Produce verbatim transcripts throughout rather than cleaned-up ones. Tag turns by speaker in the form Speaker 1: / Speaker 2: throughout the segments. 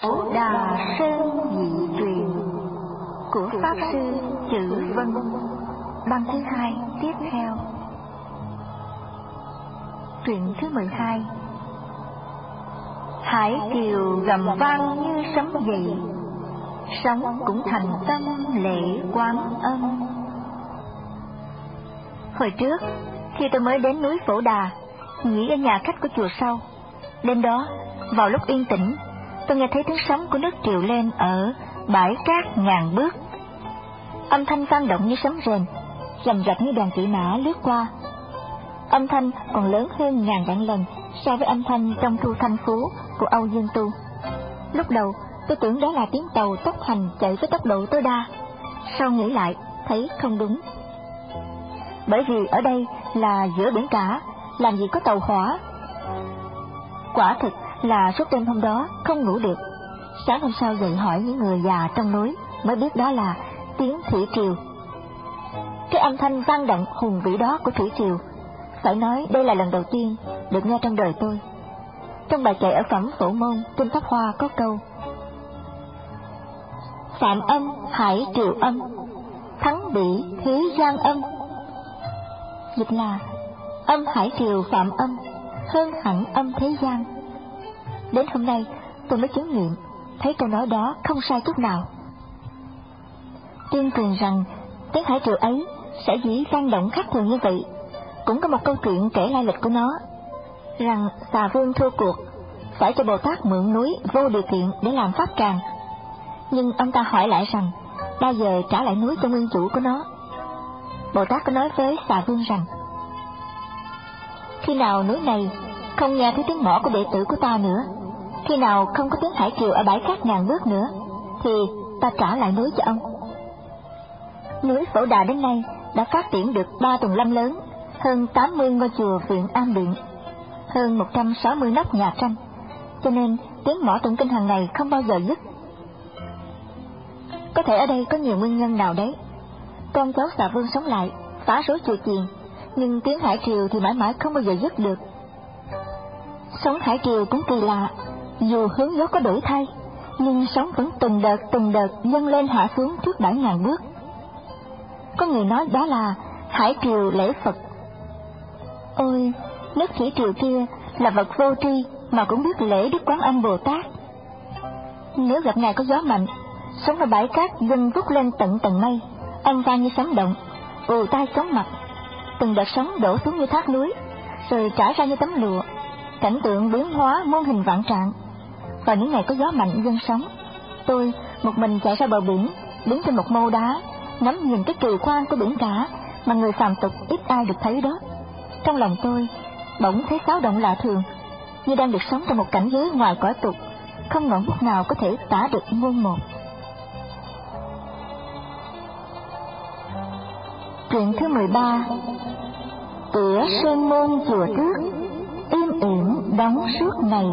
Speaker 1: Phổ Đà Sơn Dị Truyền của Pháp Sư Chữ Vân, băng thứ hai tiếp theo. Truyện thứ mười hai. Hải kiều gầm vang như sấm dậy, sóng cũng thành tâm lễ Quán Âm. Hồi trước, khi tôi mới đến núi Phổ Đà, nghỉ ở nhà khách của chùa sau, đêm đó, vào lúc yên tĩnh, tôi nghe thấy tiếng sóng của nước triều lên ở bãi cát ngàn bước. Âm thanh vang động như sấm rền, rầm rập như đoàn kỵ mã lướt qua. Âm thanh còn lớn hơn ngàn vạn lần so với âm thanh trong Thu Thanh Phú của Âu Dương Tu. Lúc đầu, tôi tưởng đó là tiếng tàu tốc hành chạy với tốc độ tối đa. Sau nghĩ lại, thấy không đúng. Bởi vì ở đây là giữa biển cả, làm gì có tàu hỏa. Quả thực là suốt đêm hôm đó không ngủ được. Sáng hôm sau dậy hỏi những người già trong núi mới biết đó là tiếng thủy triều. Cái âm thanh vang động hùng vĩ đó của thủy triều, phải nói đây là lần đầu tiên được nghe trong đời tôi. Trong bài kệ ở phẩm Phổ Môn Kinh Pháp Hoa có câu: Phạm âm hải triều âm, thắng bỉ thế gian âm. Dịch là âm hải triều phạm âm, hơn hẳn âm thế gian. Đến hôm nay tôi mới chứng nghiệm, thấy câu nói đó không sai chút nào. Tuyên truyền rằng tiếng hải triều ấy sẽ dĩ vang động khác thường như vậy, cũng có một câu chuyện kể lai lịch của nó, rằng Xà Vương thua cuộc, phải cho Bồ Tát mượn núi vô điều kiện để làm pháp tràng. Nhưng ông ta hỏi lại rằng bao giờ trả lại núi cho nguyên chủ của nó. Bồ Tát có nói với Xà Vương rằng: Khi nào núi này không nghe thấy tiếng mõ của đệ tử của ta nữa, khi nào không có tiếng hải triều ở bãi cát ngàn bước nữa, thì ta trả lại núi cho ông. Núi Phổ Đà đến nay đã phát triển được ba tùng lâm lớn, hơn tám mươi ngôi chùa viện am điện, hơn một trăm sáu mươi nóc nhà tranh, cho nên tiếng mõ tụng kinh hàng ngày không bao giờ dứt. Có thể ở đây có nhiều nguyên nhân nào đấy. Con cháu Xà Vương sống lại, phá rối chùa chiền, nhưng tiếng hải triều thì mãi mãi không bao giờ dứt được. Sóng hải triều cũng kỳ lạ, dù hướng gió có đổi thay, nhưng sóng vẫn từng đợt từng đợt dâng lên hạ xuống trước bãi ngàn bước. Có người nói đó là hải triều lễ Phật. Ôi, nước thủy triều kia là vật vô tri mà cũng biết lễ Đức Quán Âm Bồ Tát. Nếu gặp ngày có gió mạnh, sóng ở bãi cát dâng vút lên tận tầng mây, âm vang như sấm động, ù tai chóng mặt. Từng đợt sóng đổ xuống như thác núi, rồi trải ra như tấm lụa, cảnh tượng biến hóa muôn hình vạn trạng. Vào những ngày có gió mạnh dâng sóng, tôi một mình chạy ra bờ biển, đứng trên một mâu đá, ngắm nhìn cái kỳ quan của biển cả mà người phàm tục ít ai được thấy đó. Trong lòng tôi bỗng thấy xáo động lạ thường, như đang được sống trong một cảnh giới ngoài cõi tục, không ngọn bút nào có thể tả được muôn một. Truyện thứ mười ba. Cửa sơn môn chùa trước, im ỉm đóng suốt ngày.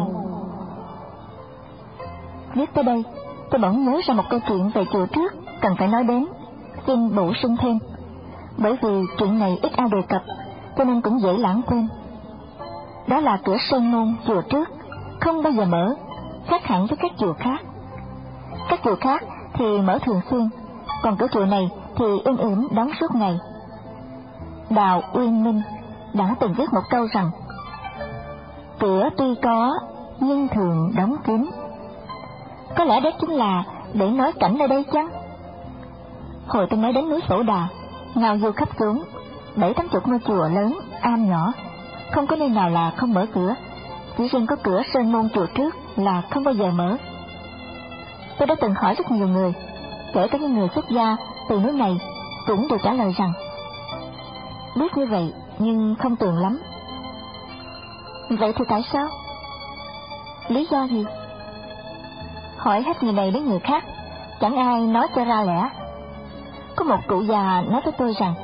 Speaker 1: Viết tới đây, tôi bỗng nhớ ra một câu chuyện về chùa trước cần phải nói đến, xin bổ sung thêm. Bởi vì chuyện này ít ai đề cập, cho nên cũng dễ lãng quên. Đó là cửa sơn môn chùa trước không bao giờ mở, khác hẳn với các chùa khác. Các chùa khác thì mở thường xuyên, còn cửa chùa này thì im ỉm đóng suốt ngày. Đào Uyên Minh đã từng viết một câu rằng: Cửa tuy có nhưng thường đóng kín. Có lẽ đó chính là để nói cảnh ở đây chăng? Hồi tôi mới đến núi Phổ Đà, ngao du khắp xuống, bảy tám chục ngôi chùa lớn, am nhỏ, không có nơi nào là không mở cửa, chỉ riêng có cửa sơn môn chùa trước là không bao giờ mở. Tôi đã từng hỏi rất nhiều người, kể cả những người xuất gia từ núi này, cũng đều trả lời rằng biết như vậy nhưng không tường lắm. Vậy thì tại sao? Lý do gì? Hỏi hết người này đến người khác, chẳng ai nói cho ra lẽ. Có một cụ già nói với tôi rằng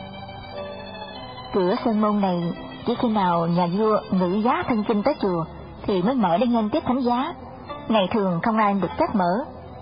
Speaker 1: cửa sơn môn này chỉ khi nào nhà vua ngự giá thân chinh tới chùa thì mới mở để nghênh tiếp thánh giá, ngày thường không ai được phép mở.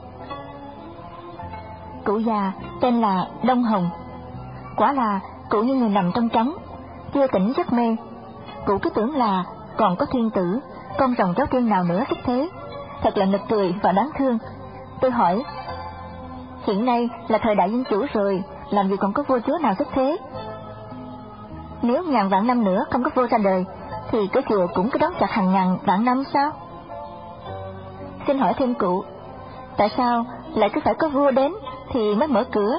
Speaker 1: Cụ già tên là Đông Hồng. Quả là cụ như người nằm trong trống, chưa tỉnh giấc mê. Cụ cứ tưởng là còn có thiên tử, con rồng cháu tiên nào nữa thích thế, thật là nực cười và đáng thương. Tôi hỏi, hiện nay là thời đại dân chủ rồi, làm gì còn có vua chúa nào xuất thế? Nếu ngàn vạn năm nữa không có vua ra đời, thì cái chùa cũng cứ đóng chặt hàng ngàn vạn năm sao? Xin hỏi thêm cụ, tại sao lại cứ phải có vua đến thì mới mở cửa?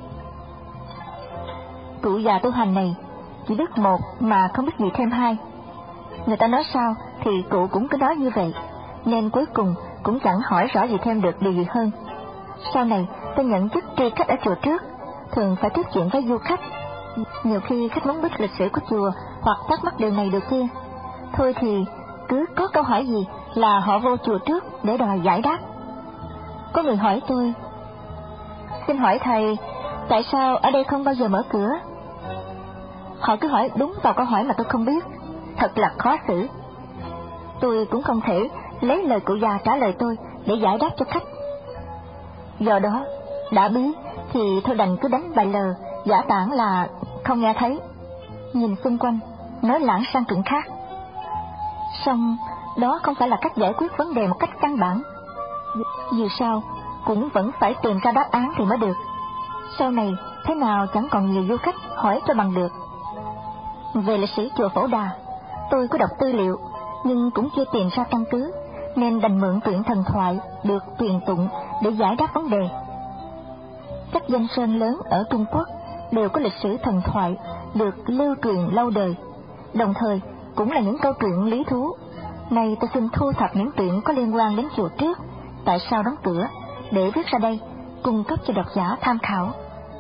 Speaker 1: Cụ già tu hành này chỉ biết một mà không biết gì thêm hai. Người ta nói sao thì cụ cũng cứ nói như vậy, nên cuối cùng cũng chẳng hỏi rõ gì thêm được điều gì hơn. Sau này tôi nhận chức tri khách ở chùa trước, thường phải tiếp chuyện với du khách. Nhiều khi khách muốn biết lịch sử của chùa hoặc thắc mắc điều này điều kia, thôi thì cứ có câu hỏi gì là họ vô chùa trước để đòi giải đáp. Có người hỏi tôi, xin hỏi thầy, tại sao ở đây không bao giờ mở cửa? Họ cứ hỏi đúng vào câu hỏi mà tôi không biết, thật là khó xử. Tôi cũng không thể lấy lời cụ già trả lời tôi để giải đáp cho khách. Do đó, đã bí thì tôi đành cứ đánh bài lờ, giả tảng là không nghe thấy, nhìn xung quanh, nói lãng sang chuyện khác. Song đó không phải là cách giải quyết vấn đề một cách căn bản. Dù sao cũng vẫn phải tìm ra đáp án thì mới được. Sau này thế nào chẳng còn nhiều du khách hỏi cho bằng được. Về lịch sử chùa Phổ Đà, tôi có đọc tư liệu nhưng cũng chưa tìm ra căn cứ, nên đành mượn truyện thần thoại được truyền tụng để giải đáp vấn đề. Các danh sơn lớn ở Trung Quốc đều có lịch sử thần thoại được lưu truyền lâu đời, đồng thời cũng là những câu chuyện lý thú. Nay tôi xin thu thập những chuyện có liên quan đến chùa trước, tại sao đóng cửa, để viết ra đây, cung cấp cho độc giả tham khảo.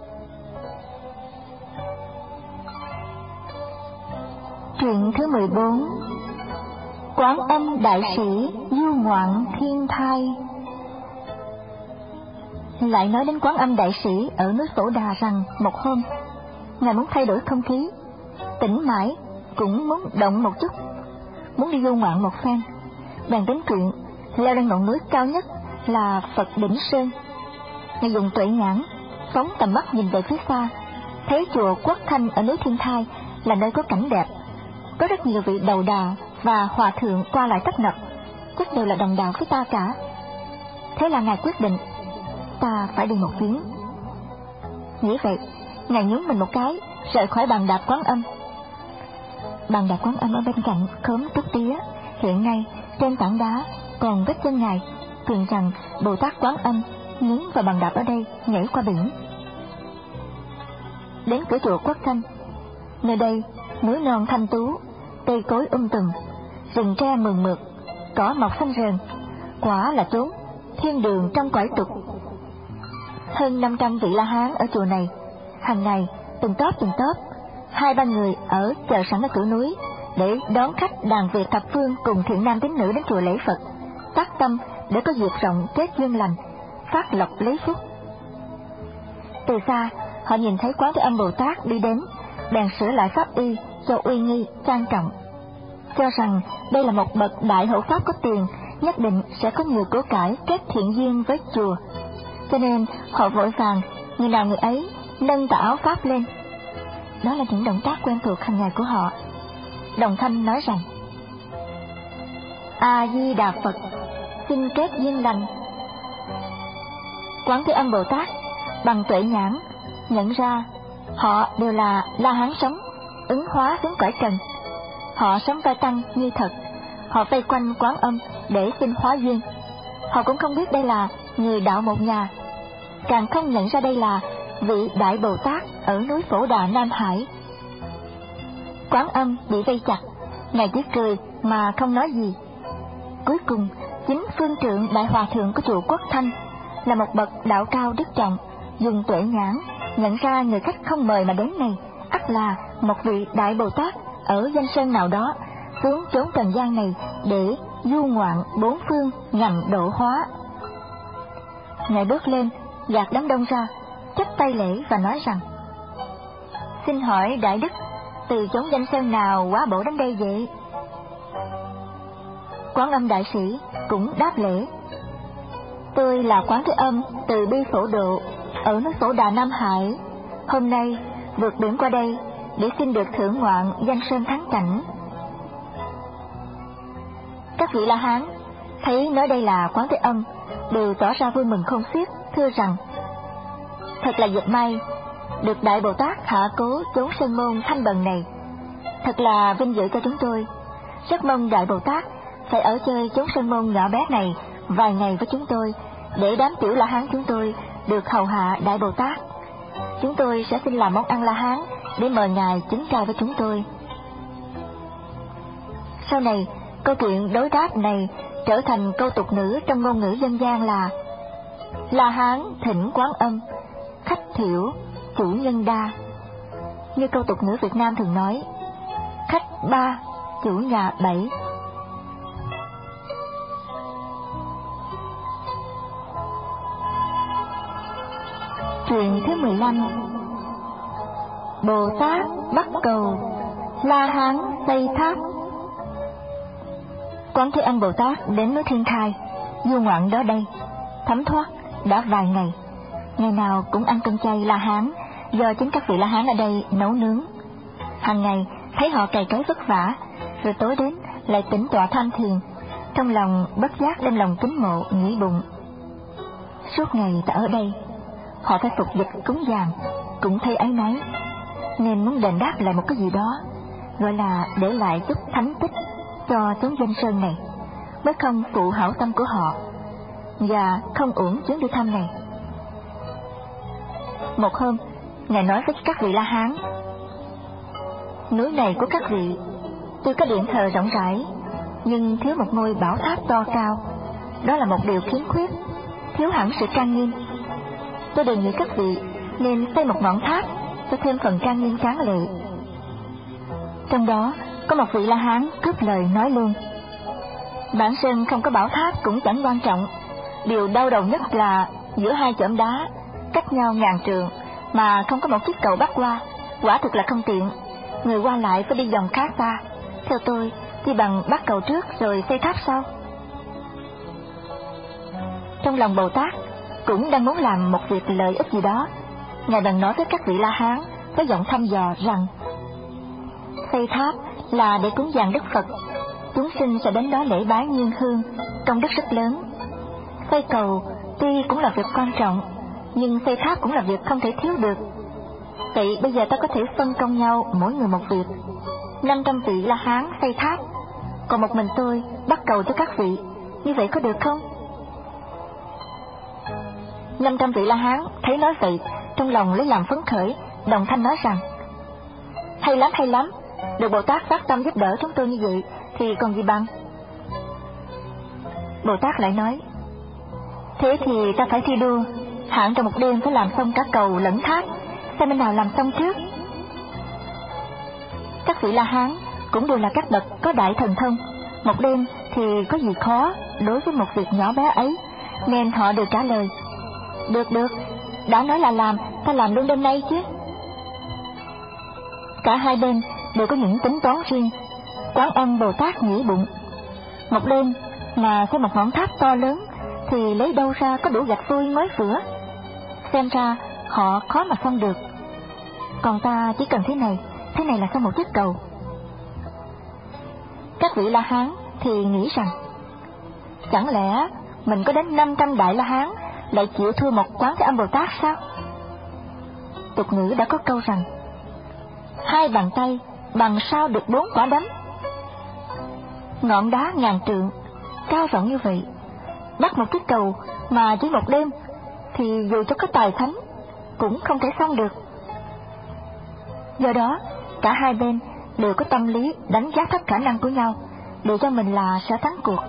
Speaker 1: Truyện thứ mười bốn, Quán Âm Đại Sĩ du ngoạn thiên thai. Lại nói đến Quán Âm Đại Sĩ ở núi Phổ Đà rằng một hôm, ngài muốn thay đổi không khí, tỉnh mãi cũng muốn động một chút, muốn đi du ngoạn một phen, bèn đến chuyện leo lên ngọn núi cao nhất là Phật Đỉnh Sơn. Ngài dùng tuệ nhãn phóng tầm mắt nhìn về phía xa, thấy chùa Quốc Thanh ở núi Thiên Thai là nơi có cảnh đẹp, có rất nhiều vị đầu đà và hòa thượng qua lại tấp nập, chắc đều là đồng đạo với ta cả. Thế là ngài quyết định, ta phải đi một chuyến. Nghĩ vậy, ngài nhún mình một cái, rời khỏi bàn đạp Quán Âm. Bàn đạp Quán Âm ở bên cạnh khóm Túc Tía, hiện nay trên tảng đá còn vết chân ngài, truyền rằng Bồ Tát Quán Âm nhún vào bàn đạp ở đây, nhảy qua biển. Đến cửa chùa Quốc Thanh, nơi đây núi non thanh tú, cây cối um tùm, rừng tre mường mượt, cỏ mọc xanh rờn, quả là chốn thiên đường trong cõi tục. Hơn năm trăm vị La Hán ở chùa này, hàng ngày từng tóp từng tóp, hai ba người ở chờ sẵn ở cửa núi để đón khách đàn Việt thập phương cùng thiện nam tín nữ đến chùa lễ Phật, tác tâm để có dịp rộng kết duyên lành, phát lộc lấy phúc. Từ xa họ nhìn thấy Quán Thế Âm Bồ Tát đi đến, bèn sửa lại pháp y cho uy nghi trang trọng, cho rằng đây là một bậc đại hộ pháp có tiền, nhất định sẽ có nhiều của cải kết thiện duyên với chùa. Cho nên họ vội vàng, người nào người ấy nâng tà áo pháp lên. Đó là những động tác quen thuộc hàng ngày của họ. Đồng thanh nói rằng: A Di Đà Phật, xin kết duyên lành. Quán Thế Âm Bồ Tát bằng tuệ nhãn nhận ra họ đều là La Hán sống, ứng hóa xuống cõi trần. Họ sống vai tăng như thật, họ vây quanh Quán Âm để xin hóa duyên. Họ cũng không biết đây là người đạo một nhà, càng không nhận ra đây là vị Đại Bồ Tát ở núi Phổ Đà Nam Hải. Quán Âm bị vây chặt, ngài chỉ cười mà không nói gì. Cuối cùng chính phương trượng đại hòa thượng của chùa Quốc Thanh là một bậc đạo cao đức trọng, dùng tuệ nhãn nhận ra người khách không mời mà đến này ắt là một vị Đại Bồ Tát ở danh sơn nào đó xuống chốn trần gian này để du ngoạn bốn phương nhằm độ hóa. Ngài bước lên gạt đám đông ra, chắp tay lễ và nói rằng: Xin hỏi đại đức, từ chốn danh sơn nào quá bộ đến đây vậy? Quán Âm Đại Sĩ cũng đáp lễ: Tôi là Quán Thế Âm từ Bi Phổ Độ ở núi Phổ Đà Nam Hải, hôm nay vượt biển qua đây để xin được thưởng ngoạn danh sơn thắng cảnh. Các vị La Hán thấy nói đây là Quán Thế Âm, đều tỏ ra vui mừng không xiết, thưa rằng: thật là dệt may được Đại Bồ Tát hạ cố chốn sơn môn thanh bần này, thật là vinh dự cho chúng tôi. Rất mong Đại Bồ Tát phải ở chơi chốn sơn môn nhỏ bé này vài ngày với chúng tôi, để đám tiểu La Hán chúng tôi được hầu hạ Đại Bồ Tát. Chúng tôi sẽ xin làm món ăn La Hán để mời ngài chứng trai với chúng tôi. Sau này, câu chuyện đối đáp này trở thành câu tục ngữ trong ngôn ngữ dân gian là: La Hán thỉnh Quán Âm, khách thiểu chủ nhân đa. Như câu tục ngữ Việt Nam thường nói: khách ba, chủ nhà bảy. Chuyện thứ mười lăm. Bồ Tát bắt cầu La Hán xây tháp. Quán Thế Âm Bồ Tát đến núi Thiên Thai, du ngoạn đó đây, thấm thoát đã vài ngày. Ngày nào cũng ăn cơm chay La Hán do chính các vị La Hán ở đây nấu nướng. Hàng ngày thấy họ cày cấy vất vả, rồi tối đến lại tĩnh tọa tham thiền, trong lòng bất giác đem lòng kính mộ nghĩ bụng: suốt ngày ta ở đây, họ phải phục dịch cúng dường, cũng thấy áy náy, nên muốn đền đáp lại một cái gì đó, gọi là để lại chút thánh tích cho chốn danh sơn này, mới không phụ hảo tâm của họ và không uổng chuyến đi thăm này. Một hôm, ngài nói với các vị La Hán: núi này của các vị tuy có điện thờ rộng rãi, nhưng thiếu một ngôi bảo tháp to cao, đó là một điều khiếm khuyết, thiếu hẳn sự trang nghiêm. Tôi đề nghị các vị nên xây một ngọn tháp cho thêm phần trang nghiêm tráng lệ. Trong đó có một vị La Hán cướp lời nói luôn: bản sơn không có bảo tháp cũng chẳng quan trọng, điều đau đầu nhất là giữa hai chõm đá cách nhau ngàn trượng mà không có một chiếc cầu bắc qua, quả thực là không tiện, người qua lại phải đi vòng khác ta. Theo tôi, chỉ bằng bắt cầu trước rồi xây tháp sau. Trong lòng Bồ Tát cũng đang muốn làm một việc lợi ích gì đó, ngài bèn nói với các vị La Hán với giọng thăm dò rằng: xây tháp là để cúng dường Đức Phật, chúng sinh sẽ đến đó lễ bái nghiêng hương, công đức rất lớn. Xây cầu tuy cũng là việc quan trọng, nhưng xây tháp cũng là việc không thể thiếu được. Vậy bây giờ ta có thể phân công nhau mỗi người một việc. Năm trăm vị La Hán xây tháp, còn một mình tôi bắt cầu cho các vị, như vậy có được không? Năm trăm vị La Hán thấy nói vậy, trong lòng lấy làm phấn khởi, đồng thanh nói rằng: hay lắm, hay lắm, được Bồ Tát phát tâm giúp đỡ chúng tôi như vậy thì còn gì bằng. Bồ Tát lại nói: thế thì ta phải thi đua, hẳn trong một đêm phải làm xong cả cầu lẫn tháp, xem bên nào làm xong trước. Các vị La Hán cũng đều là các bậc có đại thần thông, một đêm thì có gì khó đối với một việc nhỏ bé ấy, nên họ đều trả lời: được được, đã nói là làm, ta làm luôn đêm nay chứ. Cả hai bên đều có những tính toán riêng. Quán Âm Bồ Tát nghĩ bụng: một đêm mà xây một ngọn tháp to lớn thì lấy đâu ra có đủ gạch vôi mới vữa, xem ra họ khó mà xong được. Còn ta chỉ cần thế này, thế này là xong một chiếc cầu. Các vị La Hán thì nghĩ rằng: chẳng lẽ mình có đến năm trăm đại La Hán lại chịu thua một Quán Thế Âm Bồ Tát sao? Tục ngữ đã có câu rằng: hai bàn tay bằng sao được bốn quả đấm. Ngọn đá ngàn trượng cao rộng như vậy, bắt một chiếc cầu mà chỉ một đêm thì dù cho có tài thánh cũng không thể xong được. Do đó cả hai bên đều có tâm lý đánh giá thấp khả năng của nhau, để cho mình là sẽ thắng cuộc.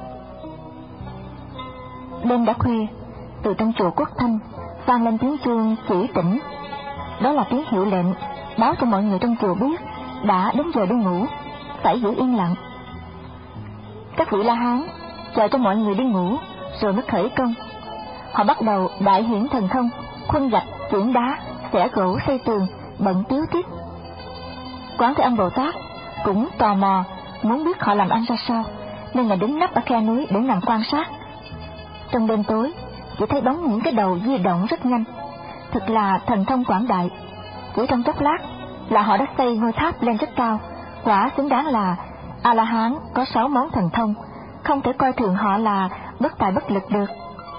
Speaker 1: Đêm đã khuya, từ trong chùa Quốc Thanh vang lên tiếng chuông chỉ tỉnh. Đó là tiếng hiệu lệnh báo cho mọi người trong chùa biết đã đến giờ đi ngủ, phải giữ yên lặng. Các vị La Hán chờ cho mọi người đi ngủ rồi mới khởi công. Họ bắt đầu đại hiển thần thông, khuân gạch, chuyển đá, xẻ gỗ, xây tường, bận tiếu tiết. Quán Thế Âm Bồ Tát cũng tò mò muốn biết họ làm ăn ra sao, nên là đứng nấp ở khe núi để nằm quan sát. Trong đêm tối chỉ thấy bóng những cái đầu di động rất nhanh, thật là thần thông quảng đại. Chỉ trong chốc lát là họ đã xây ngôi tháp lên rất cao, quả xứng đáng là A La Hán có sáu món thần thông, không thể coi thường họ là bất tài bất lực được.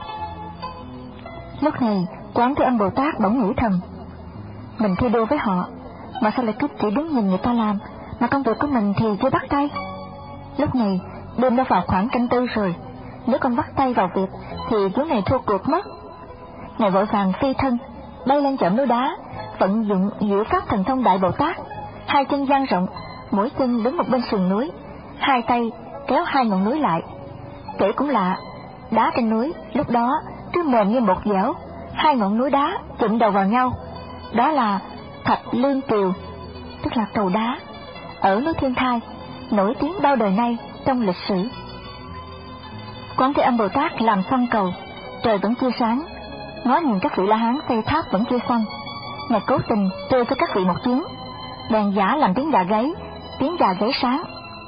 Speaker 1: Lúc này Quán Thế Âm Bồ Tát bỗng nghĩ thầm, mình thi đua với họ mà sao lại cứ chỉ đứng nhìn người ta làm, mà công việc của mình thì chưa bắt tay. Lúc này đêm đã vào khoảng canh tư rồi, nếu con bắt tay vào việc thì chuyến này thua cuộc mất. Ngài vội vàng phi thân bay lên chởm núi đá, vận dụng diệu pháp thần thông Đại Bồ Tát, hai chân dang rộng, mỗi chân đứng một bên sườn núi, hai tay kéo hai ngọn núi lại. Kể cũng lạ, đá trên núi lúc đó cứ mềm như một dẻo, hai ngọn núi đá chụm đầu vào nhau, đó là Thạch Lương Kiều, tức là cầu đá, ở núi Thiên Thai, nổi tiếng bao đời nay trong lịch sử. Quán Thế Âm Bồ Tát làm xong cầu, trời vẫn chưa sáng, ngó nhìn các vị La Hán xây tháp vẫn chưa xong, Ngài cố tình trêu cho các vị một chuyến, bèn giả làm tiếng gà gáy, tiếng gà gáy sáng,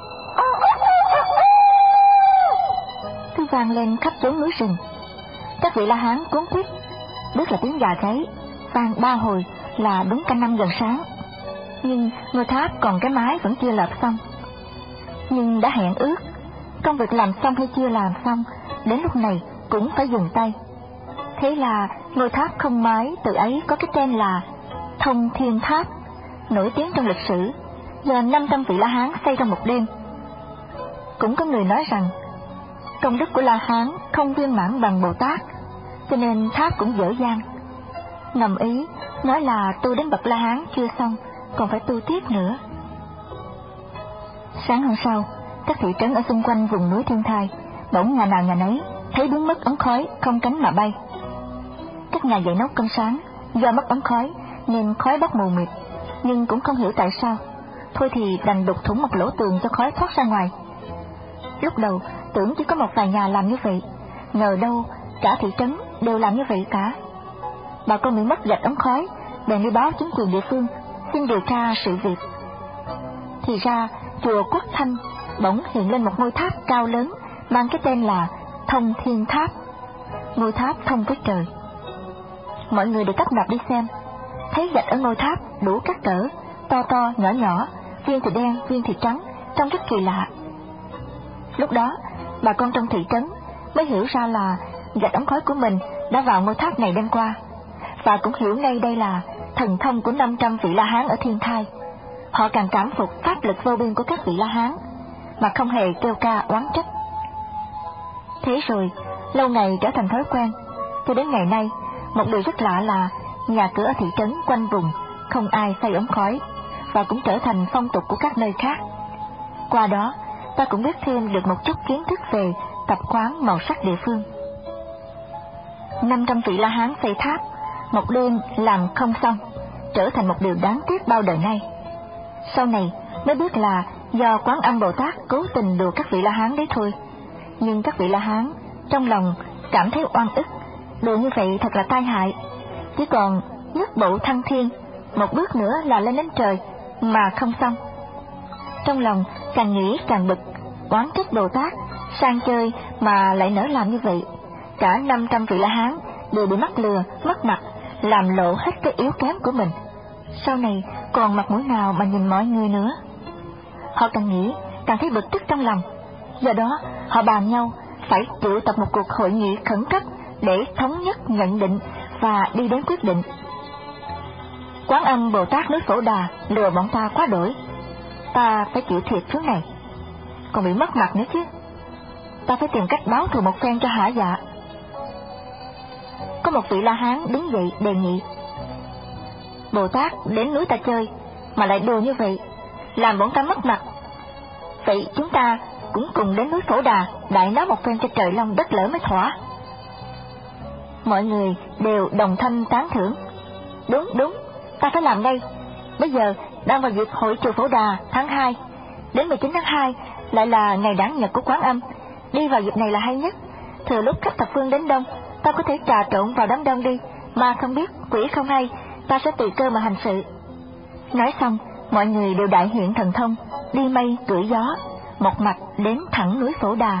Speaker 1: cứ vang lên khắp chốn núi rừng. Các vị La Hán cuống quýt, biết là tiếng gà gáy vang ba hồi là đúng canh năm gần sáng, nhưng ngôi tháp còn cái mái vẫn chưa lợp xong. Nhưng đã hẹn ước, công việc làm xong hay chưa làm xong, đến lúc này cũng phải dừng tay. Thế là ngôi tháp không mái từ ấy có cái tên là Thông Thiên Tháp, nổi tiếng trong lịch sử, do năm trăm vị La Hán xây trong một đêm. Cũng có người nói rằng công đức của La Hán không viên mãn bằng Bồ Tát, cho nên tháp cũng dở dang. Ngầm ý nói là tu đến bậc La Hán chưa xong, còn phải tu tiếp nữa. Sáng hôm sau, các thị trấn ở xung quanh vùng núi Thiên Thai bỗng nhà nào nhà nấy thấy biến mất ống khói không cánh mà bay. Các nhà dậy nấu cơm sáng, do mất ống khói nên khói bốc mù mịt, nhưng cũng không hiểu tại sao, thôi thì đành đục thủng một lỗ tường cho khói thoát ra ngoài. Lúc đầu tưởng chỉ có một vài nhà làm như vậy, ngờ đâu cả thị trấn đều làm như vậy cả. Bà con bị mất gạch ống khói bèn đi báo chính quyền địa phương xin điều tra sự việc. Thì ra chùa Quốc Thanh bỗng hiện lên một ngôi tháp cao lớn mang cái tên là Thông Thiên Tháp, ngôi tháp thông với trời. Mọi người đều tấp nập đi xem, thấy gạch ở ngôi tháp đủ các cỡ, to to nhỏ nhỏ, viên thì đen viên thì trắng, trông rất kỳ lạ. Lúc đó bà con trong thị trấn mới hiểu ra là gạch ống khói của mình đã vào ngôi tháp này đêm qua, và cũng hiểu ngay đây là thần thông của năm trăm vị La Hán ở Thiên Thai. Họ càng cảm phục pháp lực vô biên của các vị La Hán mà không hề kêu ca oán trách. Thế rồi lâu ngày trở thành thói quen, cho đến ngày nay một điều rất lạ là nhà cửa ở thị trấn quanh vùng không ai xây ống khói, và cũng trở thành phong tục của các nơi khác. Qua đó ta cũng biết thêm được một chút kiến thức về tập quán màu sắc địa phương. Năm trăm vị La Hán xây tháp một đêm làm không xong, trở thành một điều đáng tiếc bao đời nay. Sau này mới biết là do Quán Âm Bồ Tát cố tình đùa các vị La Hán đấy thôi. Nhưng các vị La Hán trong lòng cảm thấy oan ức, đùa như vậy thật là tai hại, chỉ còn nhất bộ thăng thiên, một bước nữa là lên đến trời mà không xong. Trong lòng càng nghĩ càng bực, oán trách Bồ Tát sang chơi mà lại nỡ làm như vậy. Cả năm trăm vị La Hán đều bị mắc lừa, mất mặt, làm lộ hết cái yếu kém của mình. Sau này còn mặt mũi nào mà nhìn mọi người nữa. Họ càng nghĩ càng thấy bực tức trong lòng. Do đó họ bàn nhau phải triệu tập một cuộc hội nghị khẩn cấp để thống nhất nhận định và đi đến quyết định. Quán Âm Bồ Tát núi Phổ Đà lừa bọn ta quá đổi, ta phải chịu thiệt thứ này, còn bị mất mặt nữa chứ. Ta phải tìm cách báo thù một phen cho hả dạ. Có một vị La Hán đứng dậy đề nghị: Bồ Tát đến núi ta chơi mà lại đùa như vậy, làm bọn ta mất mặt. Vậy chúng ta cũng cùng đến núi Phổ Đà đại náo một phen cho trời long đất lở mới thỏa. Mọi người đều đồng thanh tán thưởng: Đúng đúng, ta phải làm ngay. Bây giờ đang vào dịp hội chùa Phổ Đà tháng hai, đến mười chín tháng hai lại là ngày đản nhật của Quán Âm, đi vào dịp này là hay nhất. Thừa lúc khách thập phương đến đông, ta có thể trà trộn vào đám đông đi, mà không biết quỷ không hay, ta sẽ tùy cơ mà hành sự. Nói xong, mọi người đều đại hiện thần thông, đi mây cưỡi gió, một mạch đến thẳng núi Phổ Đà.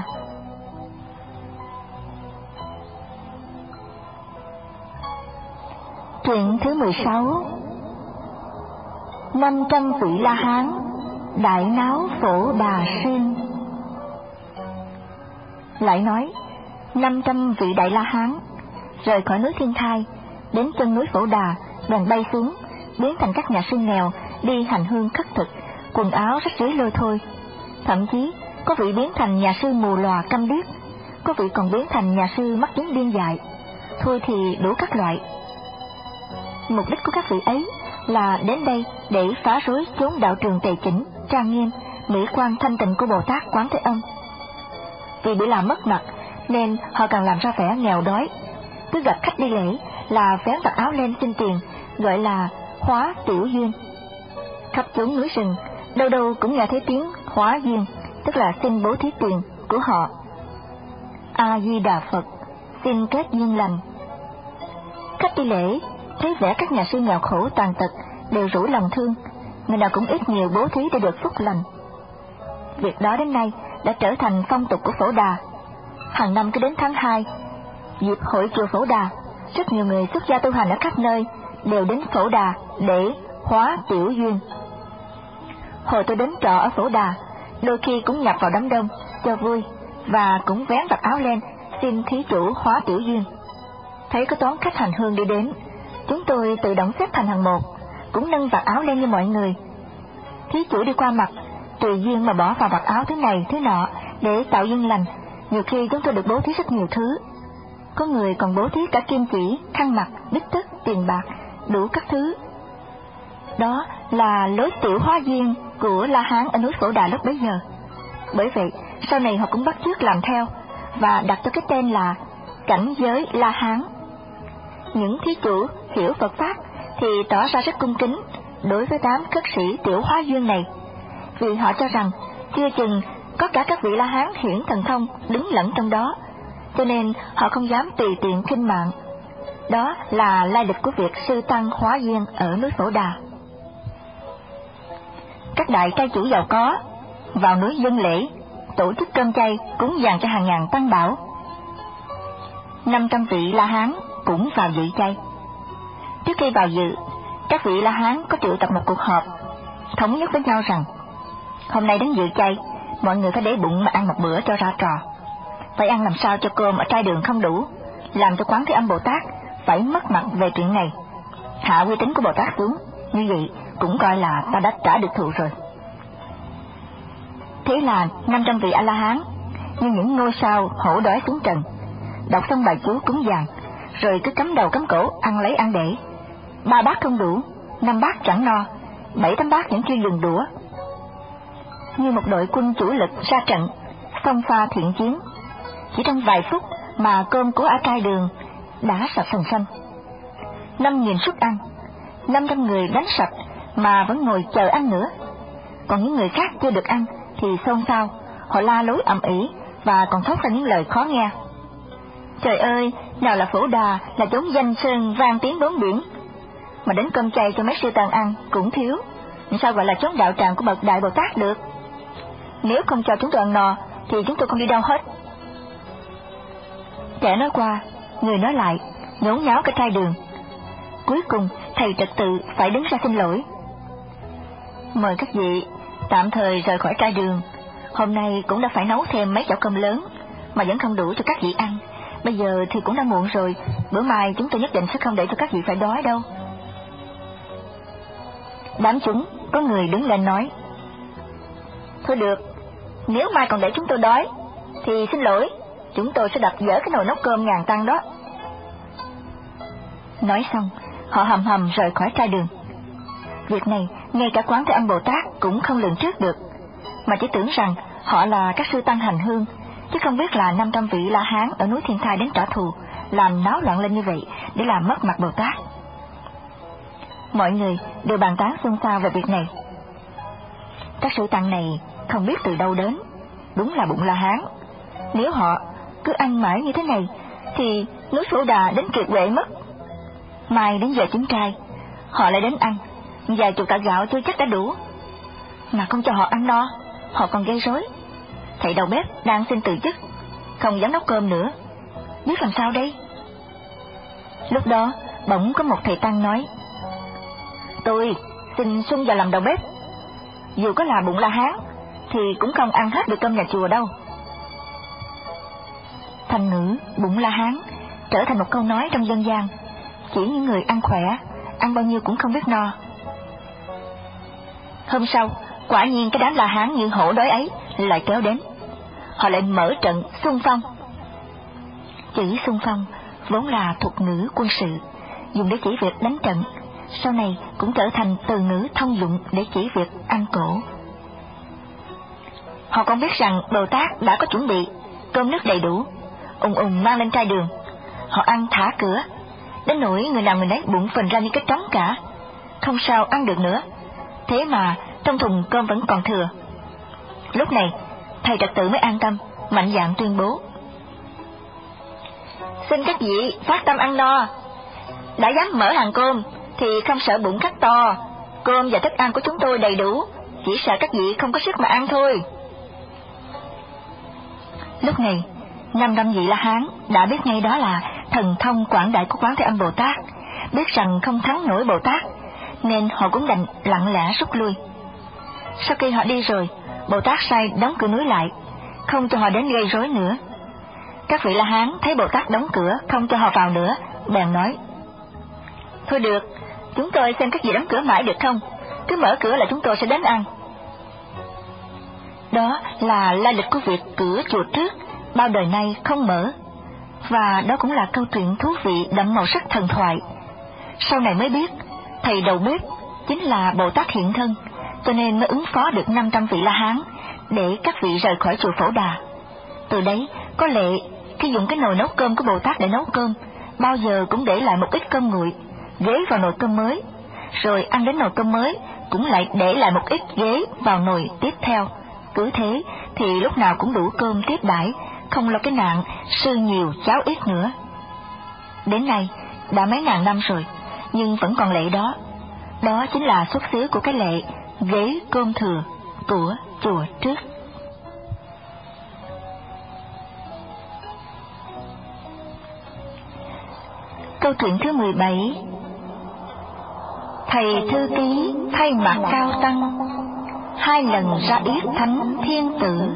Speaker 1: Truyện thứ mười sáu. Năm trăm vị La Hán đại náo Phổ Đà Sơn. lại nói, năm trăm vị Đại La Hán rời khỏi núi Thiên Thai, đến chân núi Phổ Đà, bèn bay xuống, biến thành các nhà sư nghèo, đi hành hương khất thực, quần áo rách rưới lôi thôi. Thậm chí có vị biến thành nhà sư mù lòa câm điếc, có vị còn biến thành nhà sư mắc chứng điên dại, thôi thì đủ các loại. Mục đích của các vị ấy là đến đây để phá rối chốn đạo trường tề chỉnh, trang nghiêm, mỹ quan thanh tịnh của Bồ Tát Quán Thế Âm. Vì bị làm mất mặt nên họ càng làm ra vẻ nghèo đói, cứ gặp khách đi lễ là vén vạt áo lên xin tiền, gọi là hóa tiểu duyên. Khắp chốn núi rừng, đâu đâu cũng nghe thấy tiếng hóa duyên, tức là xin bố thí tiền của họ. A Di Đà Phật, xin kết duyên lành. Khách đi lễ thấy vẻ các nhà sư nghèo khổ tàn tật đều rủ lòng thương, người nào cũng ít nhiều bố thí để được phúc lành. Việc đó đến nay đã trở thành phong tục của Phổ Đà. Hàng năm cứ đến tháng hai, dịp hội chùa Phổ Đà, rất nhiều người xuất gia tu hành ở các nơi đều đến Phổ Đà để hóa tiểu duyên. Hồi tôi đến trọ ở Phổ Đà, đôi khi cũng nhập vào đám đông cho vui, và cũng vén vạt áo lên xin thí chủ hóa tiểu duyên. Thấy có toán khách hành hương đi đến, chúng tôi tự động xếp thành hàng một, cũng nâng vạt áo lên như mọi người. Thí chủ đi qua mặt, tùy duyên mà bỏ vào vạt áo thứ này thứ nọ để tạo duyên lành. Nhiều khi chúng tôi được bố thí rất nhiều thứ, có người còn bố thí cả kim chỉ, khăn mặt, bít tất, tiền bạc, đủ các thứ. Đó là lối tiểu hóa duyên của La Hán ở núi Phổ Đà lúc bấy giờ. Bởi vậy sau này họ cũng bắt chước làm theo và đặt cho cái tên là cảnh giới La Hán. Những thí chủ hiểu Phật pháp thì tỏ ra rất cung kính đối với đám cất sĩ tiểu hóa duyên này, vì họ cho rằng chưa chừng có cả các vị La Hán hiển thần thông đứng lẫn trong đó, cho nên họ không dám tùy tiện khinh mạng. Đó là lai lịch của việc sư tăng hóa duyên ở núi Phổ Đà. Các đại trai chủ giàu có vào núi dân lễ, tổ chức cơm chay cúng dường cho hàng ngàn tăng bảo. Năm trăm vị La Hán cũng vào dự chay. Trước khi vào dự, các vị La Hán có triệu tập một cuộc họp, thống nhất với nhau rằng hôm nay đến dự chay, mọi người phải để bụng mà ăn một bữa cho ra trò. Phải ăn làm sao cho cơm ở trai đường không đủ, làm cho Quán Thế Âm Bồ Tát phải mất mặt về chuyện này, hạ uy tín của Bồ Tát xuống. Như vậy cũng coi là ta đã trả được thù rồi. Thế là năm trăm vị A La Hán như những ngôi sao hổ đói xuống trần, đọc xong bài chú cúng dường, rồi cứ cắm đầu cắm cổ ăn lấy ăn để. Ba bát không đủ, năm bát chẳng no, bảy tám bát vẫn chưa dừng đũa. Như một đội quân chủ lực ra trận, xông pha thiện chiến, chỉ trong vài phút mà cơm của ở trai đường đã sạch sành xanh. Năm nghìn suất ăn, năm trăm người đánh sạch mà vẫn ngồi chờ ăn nữa. Còn những người khác chưa được ăn thì xôn xao, họ la lối ầm ĩ và còn thốt ra những lời khó nghe. Trời ơi, nào là Phổ Đà là chốn danh sơn vang tiếng bốn biển, mà đến cơm chay cho mấy sư tăng ăn cũng thiếu, sao gọi là chốn đạo tràng của bậc Đại Bồ Tát được? Nếu không cho chúng tôi ăn no thì chúng tôi không đi đâu hết. Kẻ nói qua, người nói lại, nhốn nháo cả trai đường. Cuối cùng thầy trật tự phải đứng ra xin lỗi. Mời các vị tạm thời rời khỏi trai đường. Hôm nay cũng đã phải nấu thêm mấy chảo cơm lớn mà vẫn không đủ cho các vị ăn. Bây giờ thì cũng đã muộn rồi, bữa mai chúng tôi nhất định sẽ không để cho các vị phải đói đâu. Đám chúng có người đứng lên nói: Thôi được, nếu mai còn để chúng tôi đói thì xin lỗi, chúng tôi sẽ đập dỡ cái nồi nấu cơm ngàn tăng đó. Nói xong, họ hầm hầm rời khỏi trai đường. Việc này ngay cả Quán Thế Âm Bồ Tát cũng không lường trước được, mà chỉ tưởng rằng họ là các sư tăng hành hương, chứ không biết là năm trăm vị La Hán ở núi Thiên Thai đến trả thù, làm náo loạn lên như vậy để làm mất mặt Bồ Tát. Mọi người đều bàn tán xôn xao về việc này. Các sư tăng này không biết từ đâu đến, đúng là bụng La Hán. Nếu họ cứ ăn mãi như thế này thì núi Phổ Đà đến kiệt quệ mất. Mai đến giờ chính trai, họ lại đến ăn vài chục tạ gạo chưa chắc đã đủ, mà không cho họ ăn no, họ còn gây rối. Thầy đầu bếp đang xin từ chức, không dám nấu cơm nữa, biết làm sao đây? Lúc đó bỗng có một thầy tăng nói: Tôi xin xung vào làm đầu bếp, dù có là bụng La Hán thì cũng không ăn hết được cơm nhà chùa đâu. thành ngữ bụng la hán trở thành một câu nói trong dân gian, chỉ những người ăn khỏe, ăn bao nhiêu cũng không biết no. Hôm sau, quả nhiên cái đám la hán như hổ đói ấy lại kéo đến. Họ lại mở trận xung phong. Chữ xung phong vốn là thuật ngữ quân sự, dùng để chỉ việc đánh trận, sau này cũng trở thành từ ngữ thông dụng để chỉ việc ăn cổ. Họ còn biết rằng Bồ Tát đã có chuẩn bị, cơm nước đầy đủ, ùng ùng mang lên trai đường. Họ ăn thả cửa, đến nỗi người nào người nấy bụng phình ra như cái trống cả, không sao ăn được nữa. Thế mà trong thùng cơm vẫn còn thừa. Lúc này thầy trật tự mới an tâm, mạnh dạn tuyên bố: xin các vị phát tâm ăn no, đã dám mở hàng cơm thì không sợ bụng cắt to, cơm và thức ăn của chúng tôi đầy đủ, chỉ sợ các vị không có sức mà ăn thôi. Lúc này năm trăm vị La Hán đã biết ngay đó là thần thông quảng đại của Quán Thế Âm Bồ Tát, biết rằng không thắng nổi Bồ Tát, nên họ cũng đành lặng lẽ rút lui. Sau khi họ đi rồi, Bồ Tát sai đóng cửa núi lại, không cho họ đến gây rối nữa. Các vị La Hán thấy Bồ Tát đóng cửa không cho họ vào nữa, bèn nói: thôi được, chúng tôi xem các vị đóng cửa mãi được không, cứ mở cửa là chúng tôi sẽ đến ăn. Đó là lai lịch của việc cửa chùa trước bao đời nay không mở, và đó cũng là câu chuyện thú vị đậm màu sắc thần thoại. Sau này mới biết thầy đầu bếp chính là Bồ Tát hiện thân, cho nên mới ứng phó được năm trăm vị La Hán để các vị rời khỏi chùa Phổ Đà. Từ đấy có lệ khi dùng cái nồi nấu cơm của Bồ Tát để nấu cơm, bao giờ cũng để lại một ít cơm nguội, ghế vào nồi cơm mới, rồi ăn đến nồi cơm mới cũng lại để lại một ít ghế vào nồi tiếp theo. Cứ thế thì lúc nào cũng đủ cơm tiếp đãi, không lo cái nạn sư nhiều cháo ít nữa. Đến nay đã mấy ngàn năm rồi, nhưng vẫn còn lệ đó. Đó chính là xuất xứ của cái lệ ghế cơm thừa của chùa trước. Câu chuyện thứ mười bảy. Thầy thư ký thay mặt cao tăng, hai lần ra yết thánh thiên tử.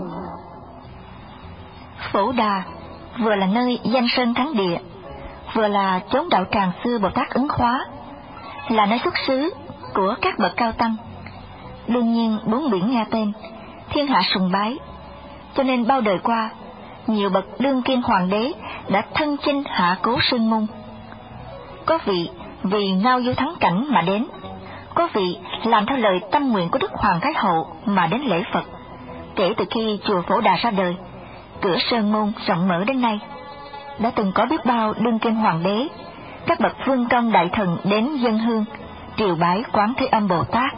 Speaker 1: Phổ Đà vừa là nơi danh sơn thắng địa, vừa là chốn đạo tràng xưa Bồ Tát ứng hóa, là nơi xuất xứ của các bậc cao tăng. Đương nhiên bốn biển nghe tên, thiên hạ sùng bái, cho nên bao đời qua, nhiều bậc đương kim hoàng đế đã thân chinh hạ cố sơn môn. Có vị vì ngao du thắng cảnh mà đến, có vị làm theo lời tâm nguyện của Đức Hoàng Thái Hậu mà đến lễ Phật. Kể từ khi chùa Phổ Đà ra đời, cửa sơn môn rộng mở đến nay, đã từng có biết bao đương kim hoàng đế, các bậc vương công đại thần đến dân hương triều bái Quán Thế Âm Bồ Tát.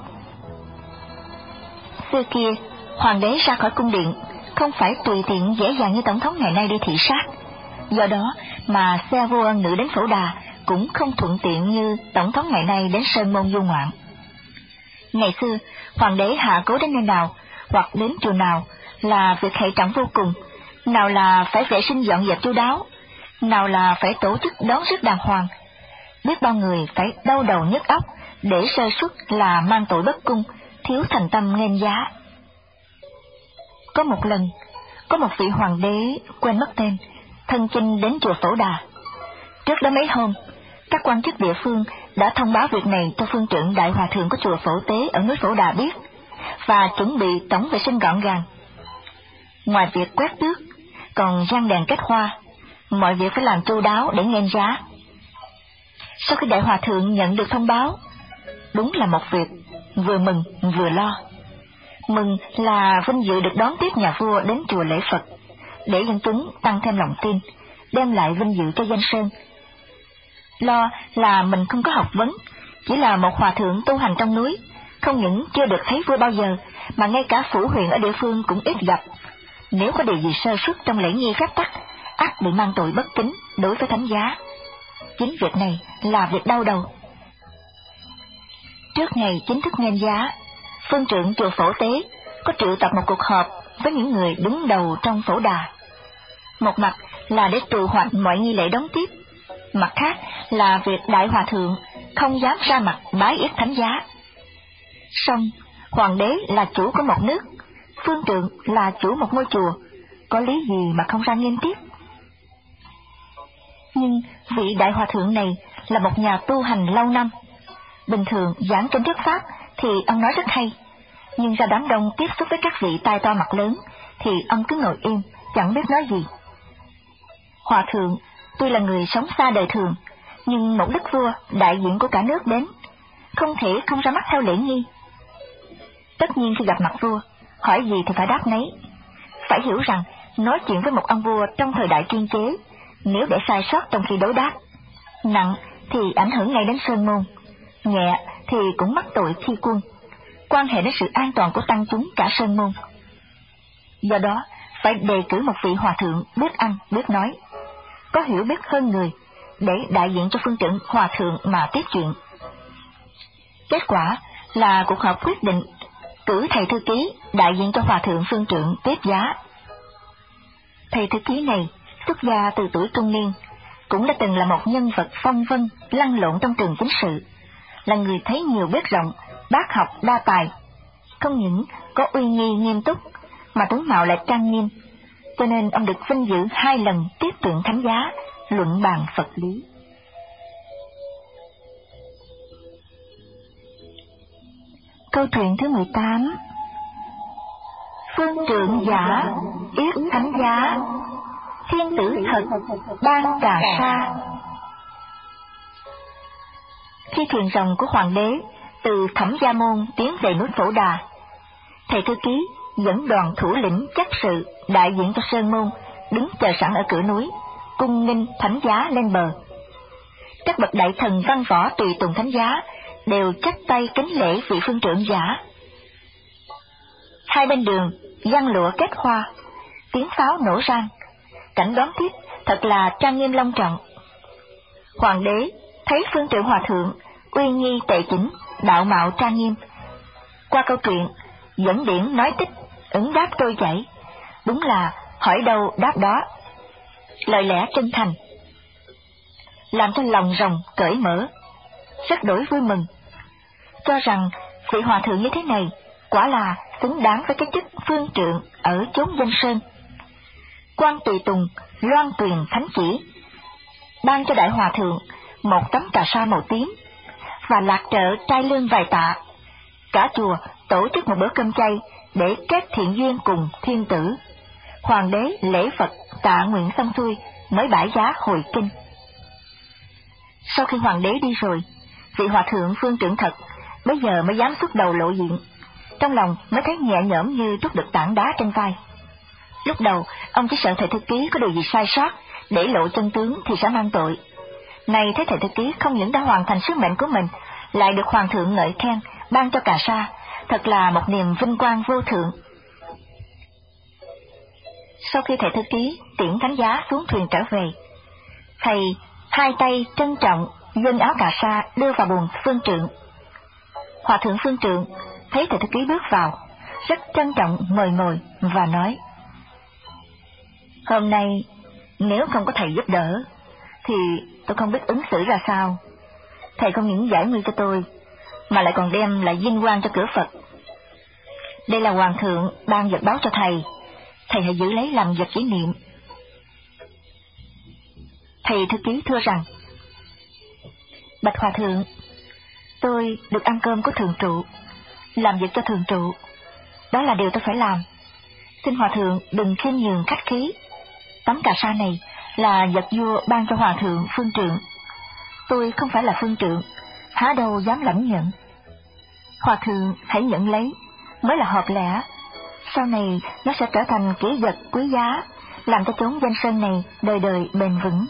Speaker 1: Xưa kia, hoàng đế ra khỏi cung điện không phải tùy tiện dễ dàng như tổng thống ngày nay đi thị sát, do đó mà xe vua ân nữ đến Phổ Đà cũng không thuận tiện như tổng thống ngày nay đến sơn môn du ngoạn. Ngày xưa, hoàng đế hạ cố đến nơi nào hoặc đến chùa nào là việc hệ trọng vô cùng, nào là phải vệ sinh dọn dẹp chu đáo, nào là phải tổ chức đón rước đàng hoàng. Biết bao người phải đau đầu nhức óc, để sơ suất là mang tội bất cung, thiếu thành tâm nghênh giá. Có một lần, có một vị hoàng đế quên mất tên, thân chinh đến chùa Phổ Đà. Trước đó mấy hôm, các quan chức địa phương đã thông báo việc này cho phương trưởng đại hòa thượng của chùa Phổ Tế ở núi Phổ Đà biết, và chuẩn bị tổng vệ sinh gọn gàng. Ngoài việc quét tước, còn răng đèn kết hoa, mọi việc phải làm chu đáo để nghênh giá. Sau khi đại hòa thượng nhận được thông báo, đúng là một việc vừa mừng vừa lo. Mừng là vinh dự được đón tiếp nhà vua đến chùa lễ Phật, để dân chúng tăng thêm lòng tin, đem lại vinh dự cho danh sơn. Lo là mình không có học vấn, chỉ là một hòa thượng tu hành trong núi, không những chưa được thấy vua bao giờ, mà ngay cả phủ huyện ở địa phương cũng ít gặp. Nếu có điều gì sơ suất trong lễ nghi phép tắc, ắt bị mang tội bất kính đối với thánh giá. Chính việc này là việc đau đầu. Trước ngày chính thức nghênh giá, phương trưởng chùa Phổ Tế có triệu tập một cuộc họp với những người đứng đầu trong Phổ Đà. Một mặt là để trù hoạch mọi nghi lễ đón tiếp, mặt khác là việc đại hòa thượng không dám ra mặt bái yết thánh giá. Song hoàng đế là chủ của một nước, phương trưởng là chủ một ngôi chùa, có lý gì mà không ra nghênh tiếp? Nhưng vị đại hòa thượng này là một nhà tu hành lâu năm. Bình thường giảng trên thuyết pháp thì ông nói rất hay, nhưng ra đám đông tiếp xúc với các vị tai to mặt lớn thì ông cứ ngồi im, chẳng biết nói gì. Hòa thượng tuy là người sống xa đời thường, nhưng một đức vua đại diện của cả nước đến, không thể không ra mắt theo lễ nghi. Tất nhiên khi gặp mặt vua, hỏi gì thì phải đáp nấy. Phải hiểu rằng nói chuyện với một ông vua trong thời đại chuyên chế, nếu để sai sót trong khi đối đáp, nặng thì ảnh hưởng ngay đến sơn môn, nhẹ thì cũng mắc tội khi quân, quan hệ đến sự an toàn của tăng chúng cả sơn môn. Do đó phải đề cử một vị hòa thượng biết ăn biết nói, có hiểu biết hơn người, để đại diện cho phương trưởng hòa thượng mà tiếp chuyện. Kết quả là cuộc họp quyết định cử thầy thư ký đại diện cho hòa thượng phương trưởng tiếp giá. Thầy thư ký này xuất gia từ tuổi trung niên, cũng đã từng là một nhân vật phong vân lăn lộn trong trường chính sự, là người thấy nhiều biết rộng, bác học đa tài, không những có uy nghi nghiêm túc mà tướng mạo lại trang nghiêm, cho nên ông được vinh dự hai lần tiếp tuyển thánh giá, luận bàn Phật lý. Câu chuyện thứ mười tám. Phương trượng giả yết thánh giá, thiên tử thật ban trà sa. Khi thuyền rồng của hoàng đế từ Thẩm Gia Môn tiến về núi Phổ Đà, thầy thư ký dẫn đoàn thủ lĩnh chấp sự đại diện cho sơn môn đứng chờ sẵn ở cửa núi, cung nghênh thánh giá lên bờ. Các bậc đại thần văn võ tùy tùng thánh giá đều chắp tay kính lễ vị phương trưởng giả. Hai bên đường giăng lụa kết hoa, tiếng pháo nổ rang, cảnh đón tiếp thật là trang nghiêm long trọng. Hoàng đế thấy phương trưởng hòa thượng uy nghi tề chỉnh, đạo mạo trang nghiêm, qua câu chuyện dẫn điển nói tích, ứng đáp trôi chảy, đúng là hỏi đâu đáp đó, lời lẽ chân thành, làm cho lòng rồng cởi mở, rất đổi vui mừng, cho rằng vị hòa thượng như thế này quả là xứng đáng với cái chức phương trượng ở chốn danh sơn. Quan tùy tùng loan truyền thánh chỉ, ban cho đại hòa thượng một tấm cà sa màu tím và lạc trợ trai lương vài tạ. Cả chùa tổ chức một bữa cơm chay để kết thiện duyên cùng thiên tử. Hoàng đế lễ Phật tạ nguyện xong xuôi mới bãi giá hồi kinh. Sau khi hoàng đế đi rồi, vị hòa thượng phương trưởng thật bây giờ mới dám xuất đầu lộ diện, trong lòng mới thấy nhẹ nhõm như trút được tảng đá trên vai. Lúc đầu ông chỉ sợ thầy thư ký có điều gì sai sót, để lộ chân tướng thì sẽ mang tội. Nay thấy thầy thư ký không những đã hoàn thành sứ mệnh của mình, lại được hoàng thượng ngợi khen, ban cho cà sa, thật là một niềm vinh quang vô thượng. Sau khi thầy thư ký tiễn thánh giá xuống thuyền trở về, thầy hai tay trân trọng dâng áo cà sa đưa vào buồng phương trượng. Hòa thượng phương trượng thấy thầy thư ký bước vào, rất trân trọng mời ngồi và nói: Hôm nay nếu không có thầy giúp đỡ thì tôi không biết ứng xử ra sao. Thầy không những giải nguy cho tôi mà lại còn đem lại vinh quang cho cửa Phật. Đây là hoàng thượng ban vật báo cho thầy, thầy hãy giữ lấy làm vật kỷ niệm. Thầy thư ký thưa rằng: Bạch hòa thượng, tôi được ăn cơm của thượng trụ, làm việc cho thượng trụ, đó là điều tôi phải làm. Xin hòa thượng đừng khiêm nhường khách khí. Tấm cà sa này là vật vua ban cho hòa thượng phương trượng. Tôi không phải là phương trượng, há đâu dám lãnh nhận. Hòa thượng hãy nhận lấy, mới là hợp lẽ. Sau này nó sẽ trở thành kỷ vật quý giá, làm cho chốn danh sơn này đời đời bền vững.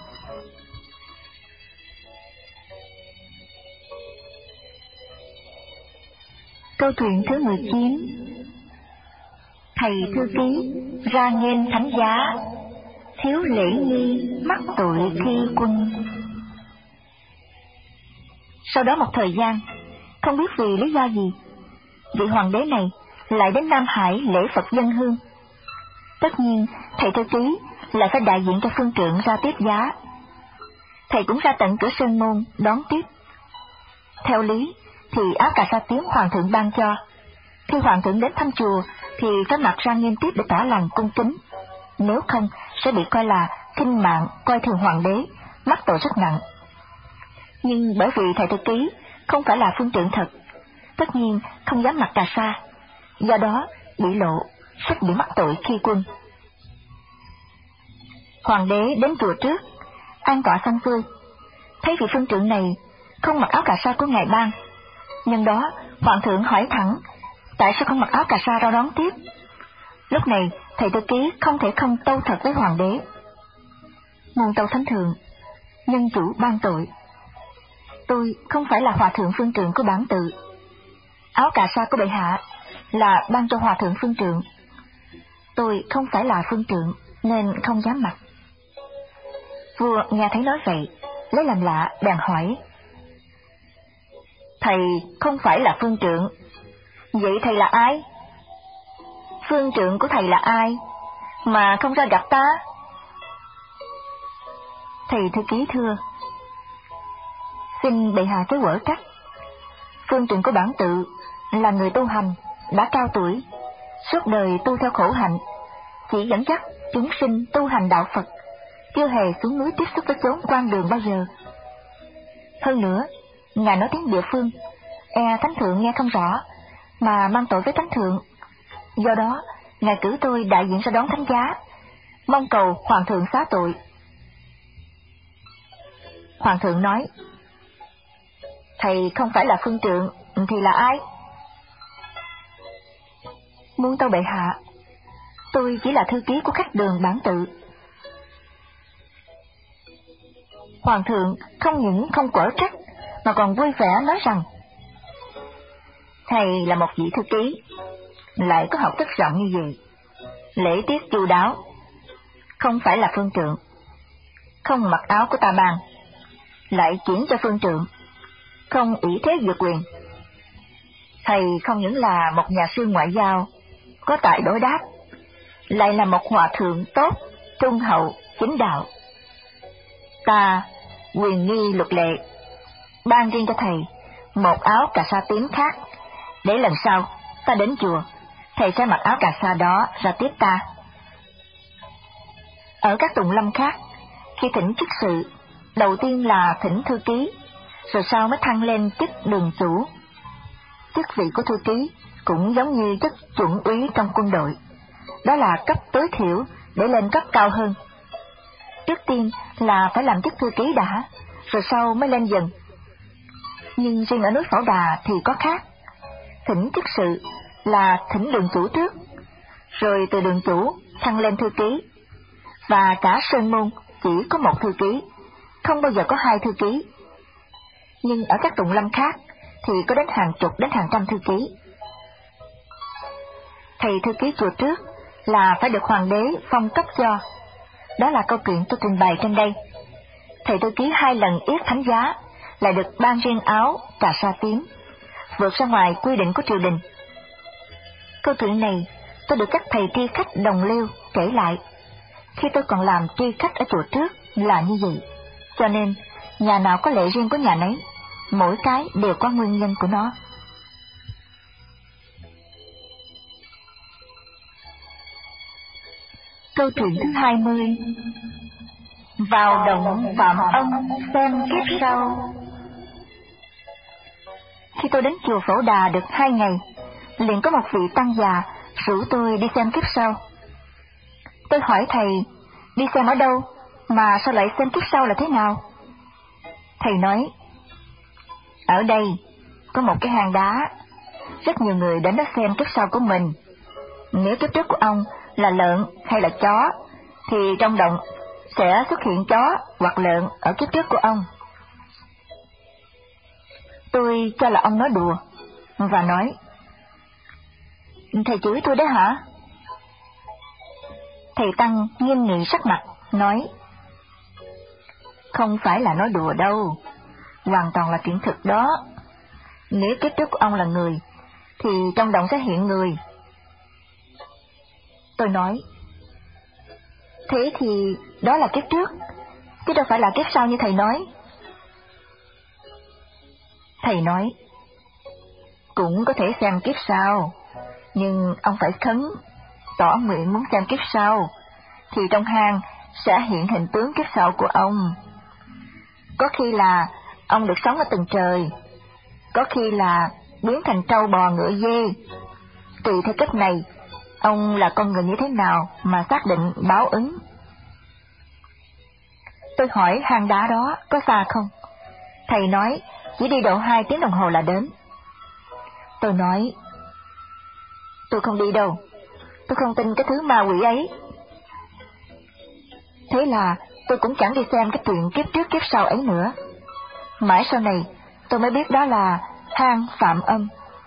Speaker 1: Câu chuyện thứ mười chín. Thầy thư ký ra nghênh thánh giá, thiếu lễ nghi mắc tội khi quân. Sau đó một thời gian, không biết vì lý do gì, vị hoàng đế này lại đến Nam Hải lễ Phật dân hương. Tất nhiên thầy thư ký lại phải đại diện cho phương trượng ra tiếp giá. Thầy cũng ra tận cửa sơn môn đón tiếp. Theo lý thì áo cà sa tím hoàng thượng ban cho, khi hoàng thượng đến thăm chùa thì phải mặc ra nghiêm tiếp để tỏ lòng cung kính, nếu không sẽ bị coi là khinh mạng coi thường hoàng đế, mắc tội rất nặng. Nhưng bởi vì thầy thư ký không phải là phương trượng thật, tất nhiên không dám mặc cà sa, do đó bị lộ, rất bị mắc tội khi quân. Hoàng đế đến chùa trước, an tọa xong xuôi, thấy vị phương trượng này không mặc áo cà sa của ngài ban. Nhân đó hoàng thượng hỏi thẳng tại sao không mặc áo cà sa ra đón tiếp. Lúc này thầy thư ký không thể không tâu thật với hoàng đế: Muôn tâu thánh thượng, nhân chủ ban tội, tôi không phải là hòa thượng phương trượng của bản tự. Áo cà sa của bệ hạ là ban cho hòa thượng phương trượng, tôi không phải là phương trượng nên không dám mặc. Vua nghe thấy nói vậy, lấy làm lạ bèn hỏi: Thầy không phải là phương trượng, vậy thầy là ai? Phương trượng của thầy là ai mà không ra gặp ta? Thầy thư ký thưa: Xin bệ hạ chớ quở trách. Phương trượng của bản tự là người tu hành, đã cao tuổi, suốt đời tu theo khổ hạnh, chỉ dẫn dắt chúng sinh tu hành đạo Phật, chưa hề xuống núi tiếp xúc với chốn quan đường bao giờ. Hơn nữa, ngài nói tiếng địa phương, e thánh thượng nghe không rõ, mà mang tội với thánh thượng. Do đó, ngài cử tôi đại diện ra đón thánh giá, mong cầu hoàng thượng xá tội. Hoàng thượng nói: Thầy không phải là phương trượng thì là ai? Muốn tâu bệ hạ, tôi chỉ là thư ký của khách đường bản tự. Hoàng thượng không những không quở trách mà còn vui vẻ nói rằng: Thầy là một vị thư ký, lại có học thức rộng như vậy, lễ tiết chu đáo, không phải là phương trượng, không mặc áo của ta ban, lại chuyển cho phương trượng, không ủy thế dược quyền. Thầy không những là một nhà sư ngoại giao có tài đối đáp, lại là một hòa thượng tốt, trung hậu, chính đạo. Ta quyền nghi luật lệ, ban riêng cho thầy một áo cà sa tím khác, để lần sau ta đến chùa, thầy sẽ mặc áo cà sa đó ra tiếp ta. Ở các tùng lâm khác, khi thỉnh chức sự, đầu tiên là thỉnh thư ký, rồi sau mới thăng lên chức đường chủ. Chức vị của thư ký cũng giống như chức chuẩn úy trong quân đội, đó là cấp tối thiểu để lên cấp cao hơn. Trước tiên là phải làm chức thư ký đã, rồi sau mới lên dần. Nhưng riêng ở núi Phổ Đà thì có khác. Thỉnh chức sự là thỉnh đường chủ trước, rồi từ đường chủ thăng lên thư ký, và cả sơn môn chỉ có một thư ký, không bao giờ có hai thư ký. Nhưng ở các tụng lâm khác thì có đến hàng chục đến hàng trăm thư ký. Thầy thư ký chùa trước là phải được hoàng đế phong cấp cho. Đó là câu chuyện tôi trình bày trên đây. Thầy thư ký hai lần yết thánh giá, lại được ban riêng áo cà sa tím, vượt ra ngoài quy định của triều đình. Câu chuyện này tôi được các thầy tri khách đồng liêu kể lại. Khi tôi còn làm tri khách ở chùa trước là như vậy, cho nên nhà nào có lệ riêng của nhà nấy, mỗi cái đều có nguyên nhân của nó. Câu chuyện thứ hai mươi. Vào động Phạm Ân xem kiếp sau. Khi tôi đến chùa Phổ Đà được hai ngày, liền có một vị tăng già rủ tôi đi xem kiếp sau. Tôi hỏi thầy, đi xem ở đâu, mà sao lại xem kiếp sau là thế nào? Thầy nói, ở đây có một cái hang đá, rất nhiều người đến đó xem kiếp sau của mình. Nếu kiếp trước của ông là lợn hay là chó, thì trong động sẽ xuất hiện chó hoặc lợn ở kiếp trước của ông. Tôi cho là ông nói đùa, và nói, thầy chửi tôi đấy hả? Thầy Tăng nghiêm nghị sắc mặt, nói, không phải là nói đùa đâu, hoàn toàn là chuyện thực đó. Nếu kiếp trước của ông là người, thì trong động sẽ hiện người. Tôi nói, thế thì đó là kiếp trước, chứ đâu phải là kiếp sau như thầy nói. Thầy nói, cũng có thể xem kiếp sau, nhưng ông phải khấn, tỏ nguyện muốn xem kiếp sau, thì trong hang sẽ hiện hình tướng kiếp sau của ông. Có khi là ông được sống ở tầng trời, có khi là biến thành trâu bò ngựa dê. Tùy theo cách này, ông là con người như thế nào mà xác định báo ứng. Tôi hỏi hang đá đó có xa không? Thầy nói chỉ đi độ hai tiếng đồng hồ là đến. Tôi nói, tôi không đi đâu, tôi không tin cái thứ ma quỷ ấy. Thế là tôi cũng chẳng đi xem cái chuyện kiếp trước kiếp sau ấy nữa. Mãi sau này tôi mới biết đó là hang Phạm Âm.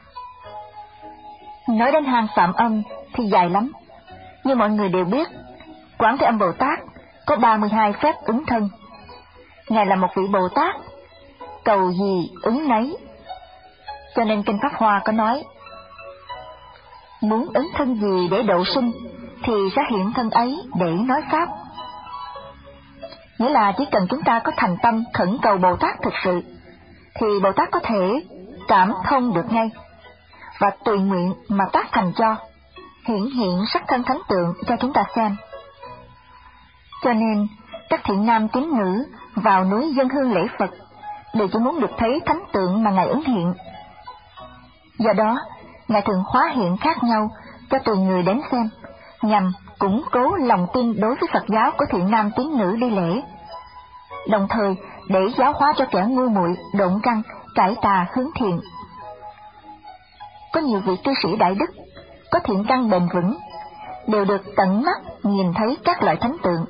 Speaker 1: Nói đến hang Phạm Âm thì dài lắm. Như mọi người đều biết, Quán Thế Âm Bồ Tát có ba mươi hai phép ứng thân. Ngài là một vị Bồ Tát, cầu gì ứng nấy. Cho nên Kinh Pháp Hoa có nói, muốn ứng thân gì để độ sinh thì sẽ hiện thân ấy để nói Pháp. Nghĩa là chỉ cần chúng ta có thành tâm khẩn cầu Bồ Tát thực sự, thì Bồ Tát có thể cảm thông được ngay, và tùy nguyện mà tác thành cho, hiển hiện sắc thân thánh tượng cho chúng ta xem. Cho nên, các thiện nam tín nữ vào núi dân hương lễ Phật đều chỉ muốn được thấy thánh tượng mà Ngài ứng hiện. Do đó, Ngài thường hóa hiện khác nhau cho tùy người đến xem, nhằm củng cố lòng tin đối với Phật giáo của thiện nam tín nữ đi lễ, đồng thời để giáo hóa cho kẻ ngu muội độn căn cải tà hướng thiện. Có nhiều vị cư sĩ đại đức có thiện căn bền vững đều được tận mắt nhìn thấy các loại thánh tượng.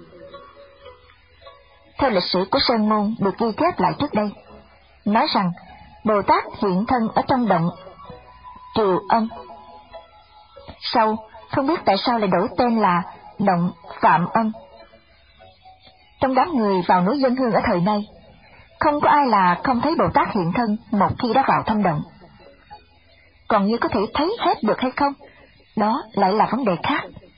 Speaker 1: Theo lịch sử của Sơn Môn được ghi chép lại trước đây, nói rằng Bồ Tát hiện thân ở trong động Triều Âm. Sau không biết tại sao lại đổi tên là động Phạm Âm. Trong đám người vào núi dân hương ở thời nay, không có ai là không thấy Bồ Tát hiện thân một khi đã vào thăm động. Còn như có thể thấy hết được hay không, đó lại là vấn đề khác.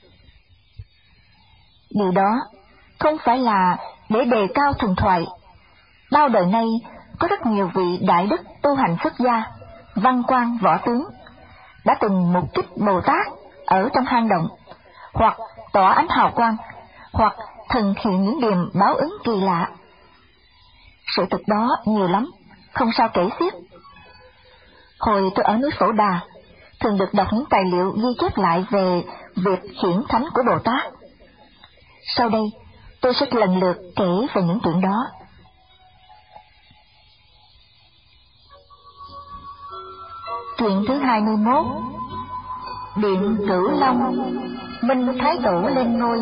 Speaker 1: Điều đó không phải là để đề cao thần thoại. Bao đời nay có rất nhiều vị đại đức tu hành xuất gia, văn quan võ tướng đã từng mục kích Bồ Tát ở trong hang động, hoặc tỏa ánh hào quang, hoặc thần hiện những điềm báo ứng kỳ lạ. Sự thực đó nhiều lắm, không sao kể xiết. Hồi tôi ở núi Phổ Đà, thường được đọc những tài liệu ghi chép lại về việc hiển thánh của Bồ Tát. Sau đây, tôi sẽ lần lượt kể về những chuyện đó. Chuyện thứ hai mươi mốt. Điện Cửu Long, Minh Thái Tổ lên ngôi.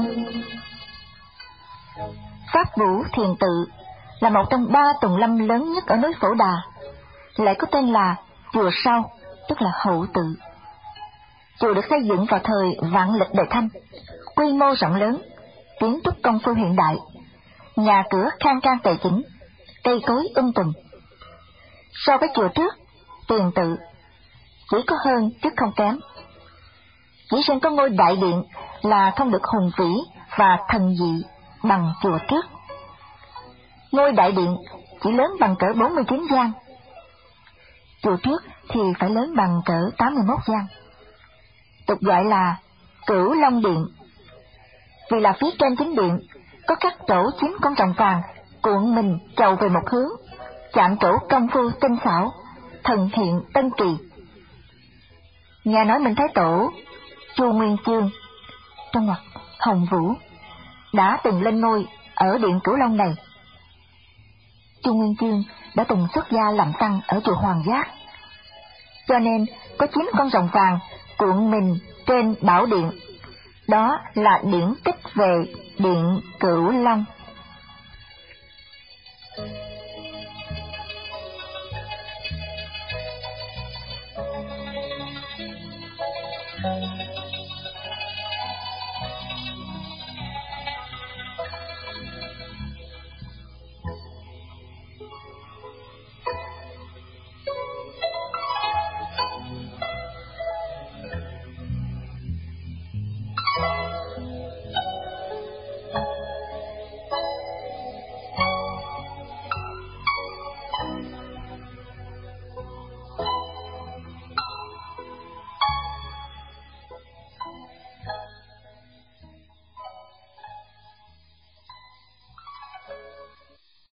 Speaker 1: Pháp Vũ Thiền Tự là một trong ba tùng lâm lớn nhất ở núi Phổ Đà, lại có tên là Chùa Sau, tức là Hậu Tự. Chùa được xây dựng vào thời Vạn Lịch Đời Thanh, quy mô rộng lớn, kiến trúc công phu hiện đại, nhà cửa khang trang tề chỉnh, cây cối um tùm. So với chùa trước, Tiền Tự chỉ có hơn chứ không kém. Chỉ riêng có ngôi đại điện là không được hùng vĩ và thần dị bằng chùa trước. Ngôi đại điện chỉ lớn bằng cỡ bốn mươi chín gian. Chùa trước thì phải lớn bằng cỡ tám mươi mốt gian. Tục gọi là Cửu Long Điện, vì là phía trên chính điện có các tổ chín con rồng vàng cuộn mình chầu về một hướng, chạm trổ công phu tinh xảo, thần hiện tân kỳ. Nghe nói Minh Thái Tổ Chu Nguyên Chương, trong ngoặc Hồng Vũ, đã từng lên ngôi ở điện Cửu Long này. Chu Nguyên Chương đã từng xuất gia làm tăng ở chùa Hoàng Giác, cho nên có chín con rồng vàng cuộn mình trên bảo điện. Đó là điển tích về điện Cửu Long.